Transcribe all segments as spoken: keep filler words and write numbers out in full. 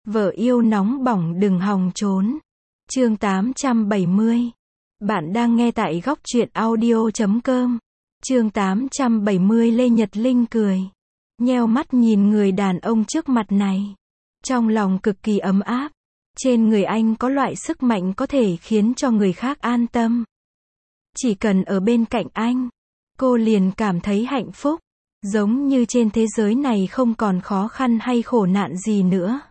Vợ yêu nóng bỏng đừng hòng trốn. Chương tám trăm bảy mươi. Bạn đang nghe tại góc truyện audio chấm com. Chương tám trăm bảy mươi. Lê Nhật Linh cười, nheo mắt nhìn người đàn ông trước mặt này. Trong lòng cực kỳ ấm áp. Trên người anh có loại sức mạnh có thể khiến cho người khác an tâm. Chỉ cần ở bên cạnh anh, cô liền cảm thấy hạnh phúc. Giống như trên thế giới này không còn khó khăn hay khổ nạn gì nữa.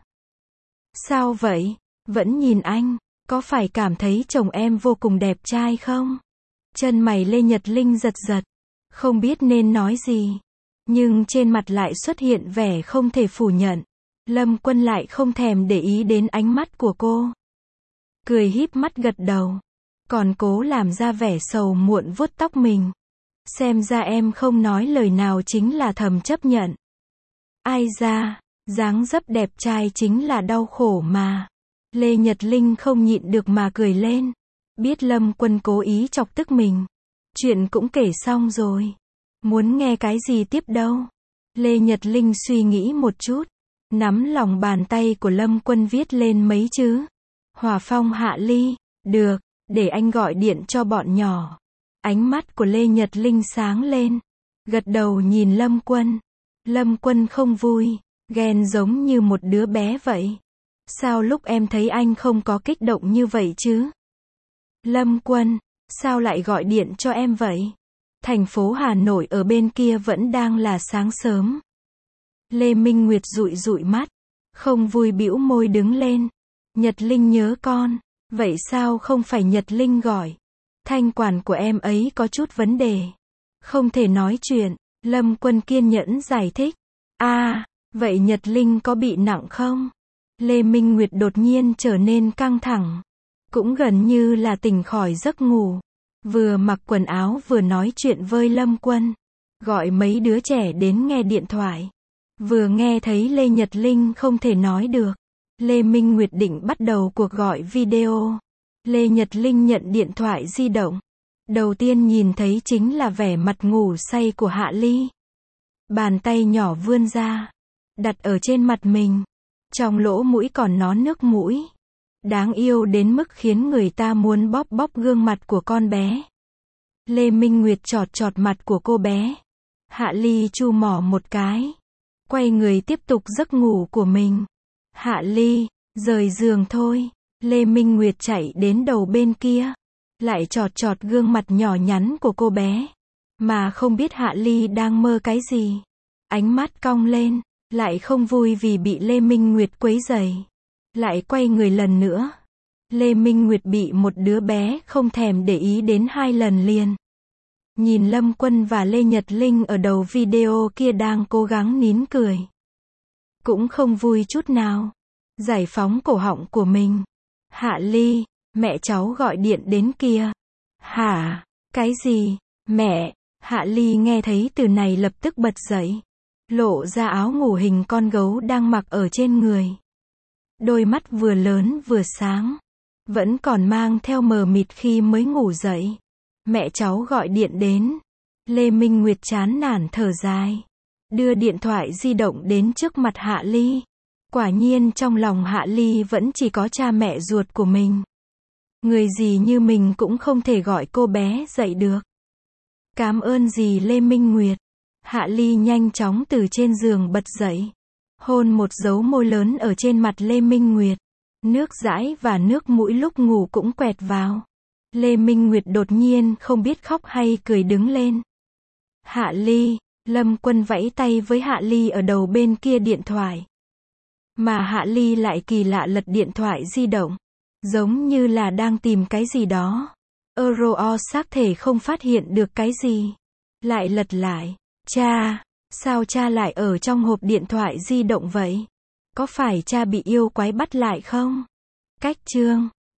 Sao vậy? Vẫn nhìn anh, có phải cảm thấy chồng em vô cùng đẹp trai không? Chân mày Lê Nhật Linh giật giật, không biết nên nói gì. Nhưng trên mặt lại xuất hiện vẻ không thể phủ nhận. Lâm Quân lại không thèm để ý đến ánh mắt của cô. Cười híp mắt gật đầu. Còn cố làm ra vẻ sầu muộn vuốt tóc mình. Xem ra em không nói lời nào chính là thầm chấp nhận. Ai da, dáng dấp đẹp trai chính là đau khổ mà. Lê Nhật Linh không nhịn được mà cười lên. Biết Lâm Quân cố ý chọc tức mình. Chuyện cũng kể xong rồi. Muốn nghe cái gì tiếp đâu? Lê Nhật Linh suy nghĩ một chút. Nắm lòng bàn tay của Lâm Quân viết lên mấy chữ. Hòa Phong Hạ Ly. Được, để anh gọi điện cho bọn nhỏ. Ánh mắt của Lê Nhật Linh sáng lên. Gật đầu nhìn Lâm Quân. Lâm Quân không vui, ghen giống như một đứa bé vậy. Sao lúc em thấy anh không có kích động như vậy chứ? Lâm Quân, sao lại gọi điện cho em vậy? Thành phố Hà Nội ở bên kia vẫn đang là sáng sớm. Lê Minh Nguyệt dụi dụi mắt, không vui bĩu môi đứng lên. Nhật Linh nhớ con, vậy sao không phải Nhật Linh gọi? Thanh quản của em ấy có chút vấn đề, không thể nói chuyện. Lâm Quân kiên nhẫn giải thích. À, vậy Nhật Linh có bị nặng không? Lê Minh Nguyệt đột nhiên trở nên căng thẳng. Cũng gần như là tỉnh khỏi giấc ngủ. Vừa mặc quần áo vừa nói chuyện với Lâm Quân. Gọi mấy đứa trẻ đến nghe điện thoại. Vừa nghe thấy Lê Nhật Linh không thể nói được. Lê Minh Nguyệt định bắt đầu cuộc gọi video. Lê Nhật Linh nhận điện thoại di động. Đầu tiên nhìn thấy chính là vẻ mặt ngủ say của Hạ Ly. Bàn tay nhỏ vươn ra, đặt ở trên mặt mình. Trong lỗ mũi còn nón nước mũi. Đáng yêu đến mức khiến người ta muốn bóp bóp gương mặt của con bé. Lê Minh Nguyệt chọt chọt mặt của cô bé. Hạ Ly chu mỏ một cái. Quay người tiếp tục giấc ngủ của mình. Hạ Ly, rời giường thôi. Lê Minh Nguyệt chạy đến đầu bên kia. Lại chọt chọt gương mặt nhỏ nhắn của cô bé. Mà không biết Hạ Ly đang mơ cái gì. Ánh mắt cong lên. Lại không vui vì bị Lê Minh Nguyệt quấy rầy. Lại quay người lần nữa. Lê Minh Nguyệt bị một đứa bé không thèm để ý đến hai lần liền. Nhìn Lâm Quân và Lê Nhật Linh ở đầu video kia đang cố gắng nín cười. Cũng không vui chút nào. Giải phóng cổ họng của mình. Hạ Ly, mẹ cháu gọi điện đến kia. Hả? Cái gì? Mẹ? Hạ Ly nghe thấy từ này lập tức bật dậy. Lộ ra áo ngủ hình con gấu đang mặc ở trên người. Đôi mắt vừa lớn vừa sáng. Vẫn còn mang theo mờ mịt khi mới ngủ dậy. Mẹ cháu gọi điện đến. Lê Minh Nguyệt chán nản thở dài. Đưa điện thoại di động đến trước mặt Hạ Ly. Quả nhiên trong lòng Hạ Ly vẫn chỉ có cha mẹ ruột của mình. Người gì như mình cũng không thể gọi cô bé dậy được. Cảm ơn dì Lê Minh Nguyệt. Hạ Ly nhanh chóng từ trên giường bật dậy. Hôn một dấu môi lớn ở trên mặt Lê Minh Nguyệt. Nước dãi và nước mũi lúc ngủ cũng quẹt vào. Lê Minh Nguyệt đột nhiên không biết khóc hay cười đứng lên. Hạ Ly, Lâm Quân vẫy tay với Hạ Ly ở đầu bên kia điện thoại. Mà Hạ Ly lại kỳ lạ lật điện thoại di động. Giống như là đang tìm cái gì đó. Euro xác thể không phát hiện được cái gì. Lại lật lại. Cha, sao cha lại ở trong hộp điện thoại di động vậy? Có phải cha bị yêu quái bắt lại không? Cách chương